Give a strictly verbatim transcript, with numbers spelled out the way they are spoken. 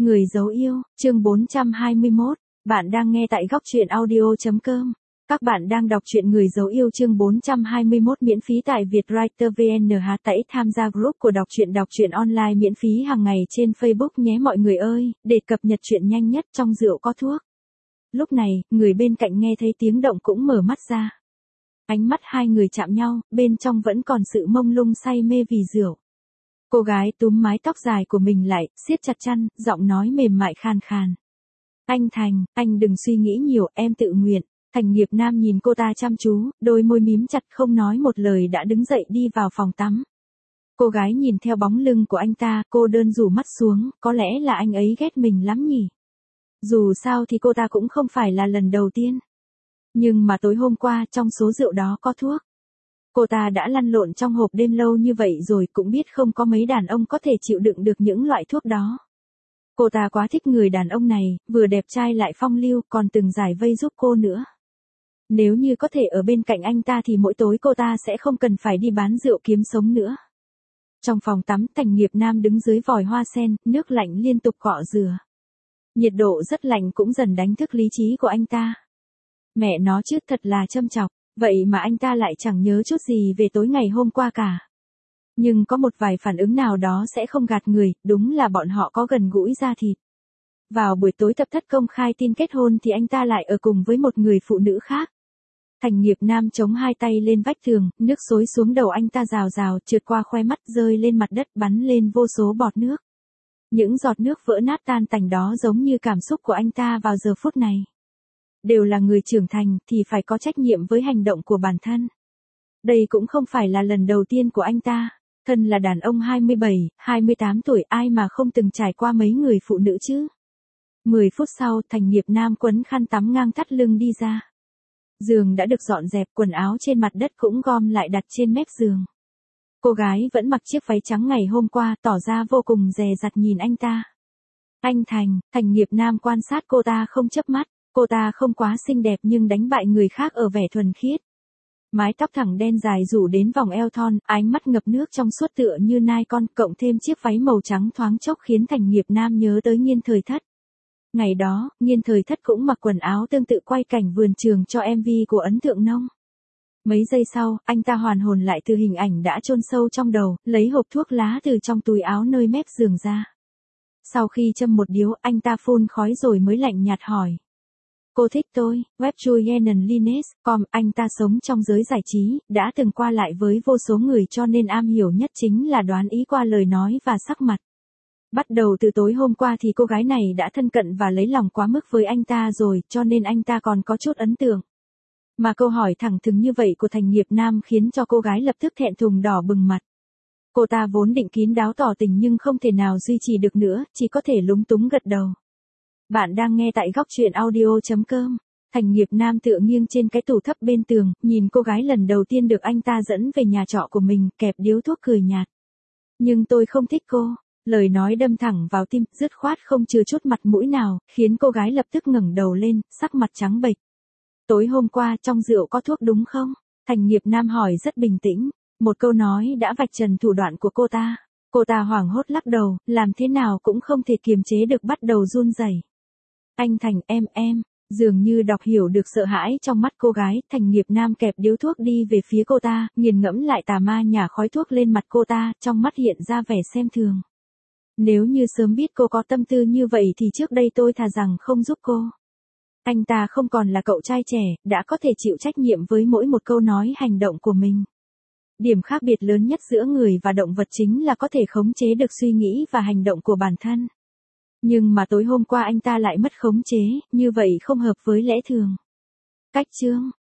Người dấu yêu, chương bốn trăm hai mươi mốt. Bạn đang nghe tại góc truyện audio chấm com. Các bạn đang đọc truyện Người dấu yêu chương bốn trăm hai mươi mốt miễn phí tại Vietwriter vê en. Hãy tham gia group của đọc truyện đọc truyện online miễn phí hàng ngày trên Facebook nhé mọi người ơi, để cập nhật truyện nhanh nhất. Trong rượu có thuốc. Lúc này, người bên cạnh nghe thấy tiếng động cũng mở mắt ra. Ánh mắt hai người chạm nhau, bên trong vẫn còn sự mông lung say mê vì rượu. Cô gái túm mái tóc dài của mình lại, siết chặt chăn, giọng nói mềm mại khàn khàn. Anh Thành, anh đừng suy nghĩ nhiều, em tự nguyện. Thành Nghiệp Nam nhìn cô ta chăm chú, đôi môi mím chặt không nói một lời đã đứng dậy đi vào phòng tắm. Cô gái nhìn theo bóng lưng của anh ta, cô đơn rủ mắt xuống, có lẽ là anh ấy ghét mình lắm nhỉ. Dù sao thì cô ta cũng không phải là lần đầu tiên. Nhưng mà tối hôm qua trong số rượu đó có thuốc. Cô ta đã lăn lộn trong hộp đêm lâu như vậy rồi cũng biết không có mấy đàn ông có thể chịu đựng được những loại thuốc đó. Cô ta quá thích người đàn ông này, vừa đẹp trai lại phong lưu còn từng giải vây giúp cô nữa. Nếu như có thể ở bên cạnh anh ta thì mỗi tối cô ta sẽ không cần phải đi bán rượu kiếm sống nữa. Trong phòng tắm Thành Nghiệp Nam đứng dưới vòi hoa sen, nước lạnh liên tục cọ rửa. Nhiệt độ rất lạnh cũng dần đánh thức lý trí của anh ta. Mẹ nó chứ thật là châm chọc. Vậy mà anh ta lại chẳng nhớ chút gì về tối ngày hôm qua cả. Nhưng có một vài phản ứng nào đó sẽ không gạt người, đúng là bọn họ có gần gũi da thịt. Vào buổi tối tập thất công khai tin kết hôn thì anh ta lại ở cùng với một người phụ nữ khác. Thành Nghiệp Nam chống hai tay lên vách tường, nước xối xuống đầu anh ta rào rào, trượt qua khoe mắt rơi lên mặt đất bắn lên vô số bọt nước. Những giọt nước vỡ nát tan tành đó giống như cảm xúc của anh ta vào giờ phút này. Đều là người trưởng thành thì phải có trách nhiệm với hành động của bản thân. Đây cũng không phải là lần đầu tiên của anh ta. Thân là đàn ông hai mươi bảy, hai mươi tám tuổi ai mà không từng trải qua mấy người phụ nữ chứ. mười phút sau Thành Nghiệp Nam quấn khăn tắm ngang thắt lưng đi ra. Giường đã được dọn dẹp, quần áo trên mặt đất cũng gom lại đặt trên mép giường. Cô gái vẫn mặc chiếc váy trắng ngày hôm qua tỏ ra vô cùng dè dặt nhìn anh ta. Anh Thành, Thành Nghiệp Nam quan sát cô ta không chớp mắt. Cô ta không quá xinh đẹp nhưng đánh bại người khác ở vẻ thuần khiết. Mái tóc thẳng đen dài rủ đến vòng eo thon, ánh mắt ngập nước trong suốt tựa như nai con, cộng thêm chiếc váy màu trắng thoáng chốc khiến Thành Nghiệp Nam nhớ tới Nghiên Thời Thất. Ngày đó, Nghiên Thời Thất cũng mặc quần áo tương tự quay cảnh vườn trường cho em vê của Ấn Tượng Nông. Mấy giây sau, anh ta hoàn hồn lại từ hình ảnh đã chôn sâu trong đầu, lấy hộp thuốc lá từ trong túi áo nơi mép giường ra. Sau khi châm một điếu, anh ta phun khói rồi mới lạnh nhạt hỏi. Cô thích tôi, web Julian Lines, com, anh ta sống trong giới giải trí, đã từng qua lại với vô số người cho nên am hiểu nhất chính là đoán ý qua lời nói và sắc mặt. Bắt đầu từ tối hôm qua thì cô gái này đã thân cận và lấy lòng quá mức với anh ta rồi, cho nên anh ta còn có chút ấn tượng. Mà câu hỏi thẳng thừng như vậy của Thành Nghiệp Nam khiến cho cô gái lập tức thẹn thùng đỏ bừng mặt. Cô ta vốn định kín đáo tỏ tình nhưng không thể nào duy trì được nữa, chỉ có thể lúng túng gật đầu. Bạn đang nghe tại góc truyện audio chấm com. Thành Nghiệp Nam tựa nghiêng trên cái tủ thấp bên tường, nhìn cô gái lần đầu tiên được anh ta dẫn về nhà trọ của mình, kẹp điếu thuốc cười nhạt. Nhưng tôi không thích cô. Lời nói đâm thẳng vào tim, dứt khoát không chừa chút mặt mũi nào, khiến cô gái lập tức ngẩng đầu lên, sắc mặt trắng bệch. Tối hôm qua trong rượu có thuốc đúng không? Thành Nghiệp Nam hỏi rất bình tĩnh. Một câu nói đã vạch trần thủ đoạn của cô ta. Cô ta hoảng hốt lắc đầu, làm thế nào cũng không thể kiềm chế được bắt đầu run rẩy. Anh Thành em em, dường như đọc hiểu được sợ hãi trong mắt cô gái, Thành Nghiệp Nam kẹp điếu thuốc đi về phía cô ta, nghiền ngẫm lại tà ma nhả khói thuốc lên mặt cô ta, trong mắt hiện ra vẻ xem thường. Nếu như sớm biết cô có tâm tư như vậy thì trước đây tôi thà rằng không giúp cô. Anh ta không còn là cậu trai trẻ, đã có thể chịu trách nhiệm với mỗi một câu nói hành động của mình. Điểm khác biệt lớn nhất giữa người và động vật chính là có thể khống chế được suy nghĩ và hành động của bản thân. Nhưng mà tối hôm qua anh ta lại mất khống chế, như vậy không hợp với lẽ thường. Cách chương,